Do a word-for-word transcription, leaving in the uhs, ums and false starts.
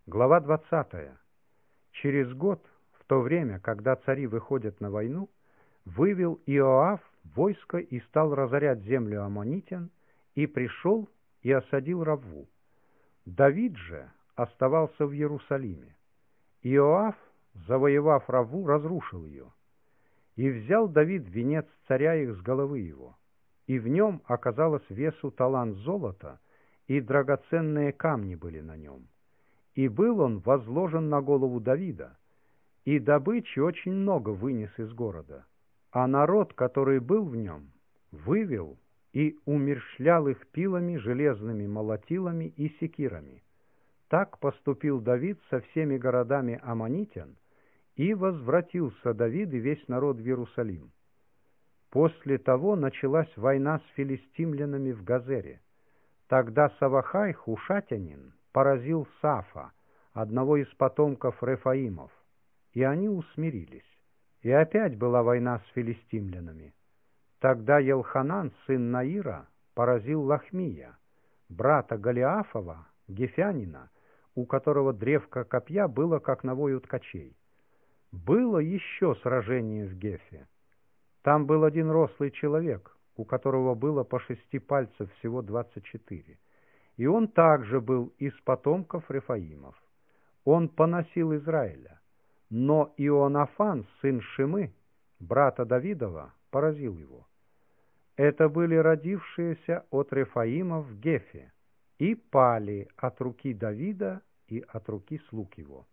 Глава двадцатая. Через год, в то время, когда цари выходят на войну, вывел Иоав войско и стал разорять землю аммонитян, и пришел и осадил Равву. Давид же оставался в Иерусалиме. Иоав, завоевав Равву, разрушил ее. И взял Давид венец царя их с головы его, и в нем оказалось весу талант золота, и драгоценные камни были на нем. И был он возложен на голову Давида, и добычи очень много вынес из города. А народ, который был в нем, вывел и умерщвлял их пилами, железными молотилами и секирами. Так поступил Давид со всеми городами аммонитян, и возвратился Давид и весь народ в Иерусалим. После того началась война с филистимлянами в Газере. Тогда Савахай, хушатянин, поразил Сафа, одного из потомков Рефаимов, и они усмирились. И опять была война с филистимлянами. Тогда Елханан, сын Наира, поразил Лахмия, брата Голиафова, гефянина, у которого древко копья было как навой у ткачей. Было еще сражение в Гефе. Там был один рослый человек, у которого было по шести пальцев всего двадцать четыре. И он также был из потомков Рефаимов. Он поносил Израиля. Но Ионафан, сын Шимы, брата Давидова, поразил его. Это были родившиеся от Рефаима в Гефе, и пали от руки Давида и от руки слуг его.